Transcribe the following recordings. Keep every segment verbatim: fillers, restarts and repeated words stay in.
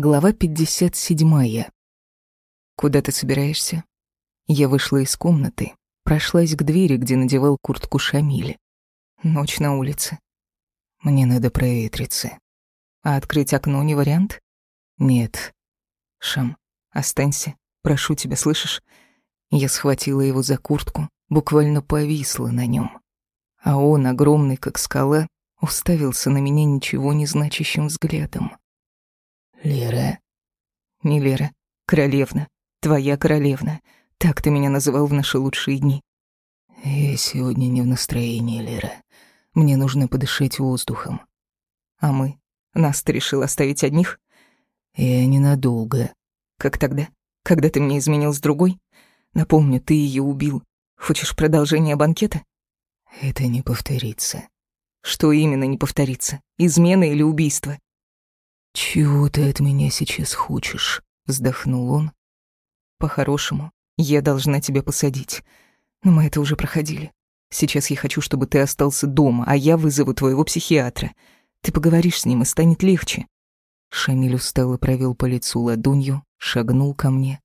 Глава пятьдесят седьмая. «Куда ты собираешься?» Я вышла из комнаты, прошлась к двери, где надевал куртку Шамиль. Ночь на улице. Мне надо проветриться. А открыть окно не вариант? Нет. Шам, останься. Прошу тебя, слышишь? Я схватила его за куртку, буквально повисла на нем. А он, огромный как скала, уставился на меня ничего не значащим взглядом. «Лера?» «Не Лера. Королевна. Твоя королевна. Так ты меня называл в наши лучшие дни». «Я сегодня не в настроении, Лера. Мне нужно подышать воздухом». «А мы? Нас ты решил оставить одних?» «Я ненадолго». «Как тогда? Когда ты мне изменил с другой? Напомню, ты ее убил. Хочешь продолжение банкета?» «Это не повторится». «Что именно не повторится? Измена или убийство?» «Чего ты от меня сейчас хочешь?» — вздохнул он. «По-хорошему, я должна тебя посадить. Но мы это уже проходили. Сейчас я хочу, чтобы ты остался дома, а я вызову твоего психиатра. Ты поговоришь с ним, и станет легче». Шамиль устало провел по лицу ладонью, шагнул ко мне.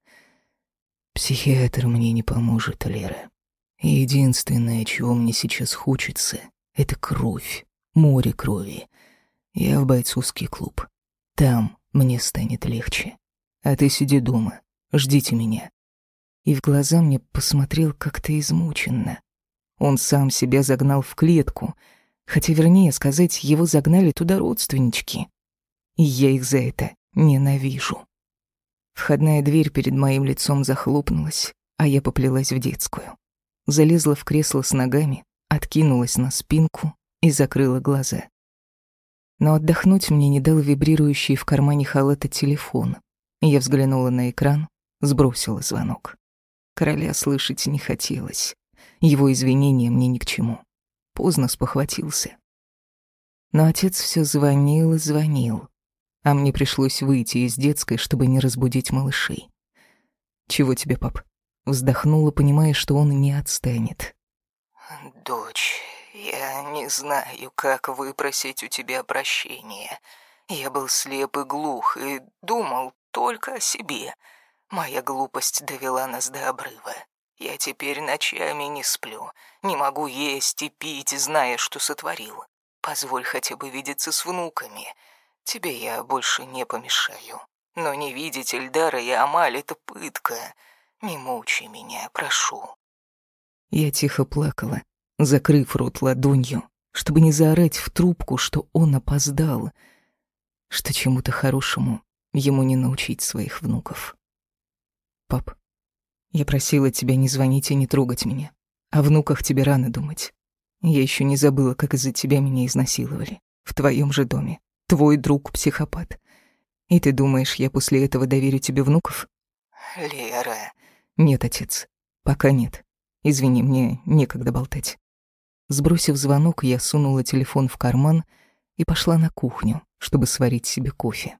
«Психиатр мне не поможет, Лера. Единственное, чего мне сейчас хочется, это кровь, море крови. Я в бойцовский клуб. Там мне станет легче. А ты сиди дома, ждите меня». И в глаза мне посмотрел как-то измученно. Он сам себя загнал в клетку, хотя, вернее сказать, его загнали туда родственнички. И я их за это ненавижу. Входная дверь перед моим лицом захлопнулась, а я поплелась в детскую. Залезла в кресло с ногами, откинулась на спинку и закрыла глаза. Но отдохнуть мне не дал вибрирующий в кармане халата телефон. Я взглянула на экран, сбросила звонок. Короля слышать не хотелось. Его извинения мне ни к чему. Поздно спохватился. Но отец все звонил и звонил, а мне пришлось выйти из детской, чтобы не разбудить малышей. «Чего тебе, пап?» Вздохнула, понимая, что он не отстанет. «Дочь, я не знаю, как выпросить у тебя прощения. Я был слеп и глух и думал только о себе. Моя глупость довела нас до обрыва. Я теперь ночами не сплю, не могу есть и пить, зная, что сотворил. Позволь хотя бы видеться с внуками. Тебе я больше не помешаю. Но не видеть Эльдара и Амаль — это пытка. Не мучай меня, прошу». Я тихо плакала, закрыв рот ладонью, чтобы не заорать в трубку, что он опоздал, что чему-то хорошему ему не научить своих внуков. «Пап, я просила тебя не звонить и не трогать меня. О внуках тебе рано думать. Я еще не забыла, как из-за тебя меня изнасиловали. В твоем же доме. Твой друг психопат. И ты думаешь, я после этого доверю тебе внуков?» «Лера...» «Нет, отец, пока нет. Извини, мне некогда болтать». Сбросив звонок, я сунула телефон в карман и пошла на кухню, чтобы сварить себе кофе.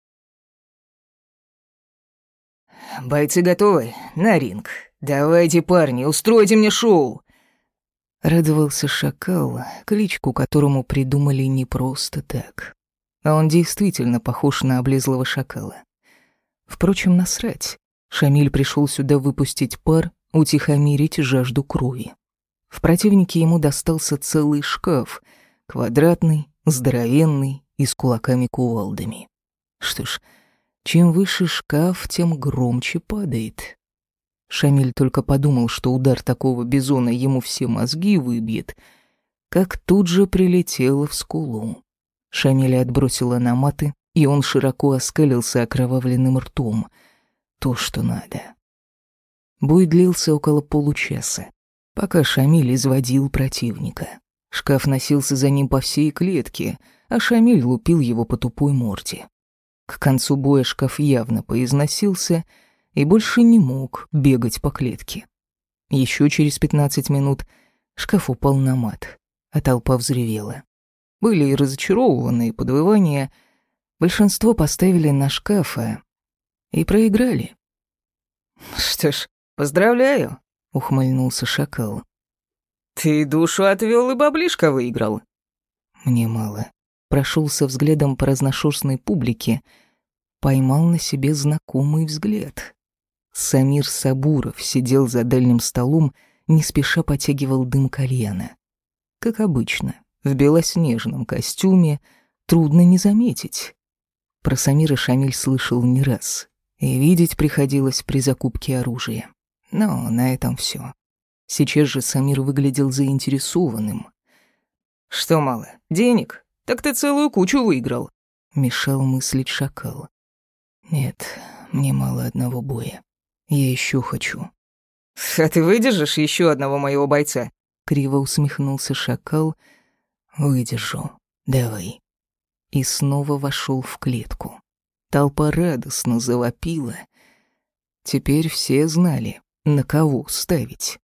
«Бойцы готовы? На ринг. Давайте, парни, устройте мне шоу!» Радовался шакал, кличку которому придумали не просто так. А он действительно похож на облезлого шакала. Впрочем, насрать. Шамиль пришел сюда выпустить пар, утихомирить жажду крови. В противнике ему достался целый шкаф, квадратный, здоровенный и с кулаками-кувалдами. Что ж, чем выше шкаф, тем громче падает. Шамиль только подумал, что удар такого бизона ему все мозги выбьет, как тут же прилетело в скулу. Шамиля отбросила на маты, и он широко оскалился окровавленным ртом. То, что надо. Бой длился около получаса, пока Шамиль изводил противника. Шкаф носился за ним по всей клетке, а Шамиль лупил его по тупой морде. К концу боя шкаф явно поизносился и больше не мог бегать по клетке. Еще через пятнадцать минут шкаф упал на мат, а толпа взревела. Были и разочарованные подвывания. Большинство поставили на шкафа и проиграли. «Что ж, поздравляю», — ухмыльнулся шакал. «Ты душу отвёл и баблишко выиграл». Мне мало. Прошелся взглядом по разношерстной публике. поймал на себе знакомый взгляд. Самир Сабуров сидел за дальним столом, не спеша потягивал дым кальяна. Как обычно, в белоснежном костюме, трудно не заметить. Про Самира Шамиль слышал не раз, и видеть приходилось при закупке оружия. Но на этом все. Сейчас же Самир выглядел заинтересованным. «Что мало? Денег? Так ты целую кучу выиграл», — мешал мыслить шакал. «Нет, мне мало одного боя. Я еще хочу». «А ты выдержишь еще одного моего бойца?» — криво усмехнулся шакал. «Выдержу. Давай». И снова вошел в клетку. Толпа радостно завопила. Теперь все знали, на кого ставить.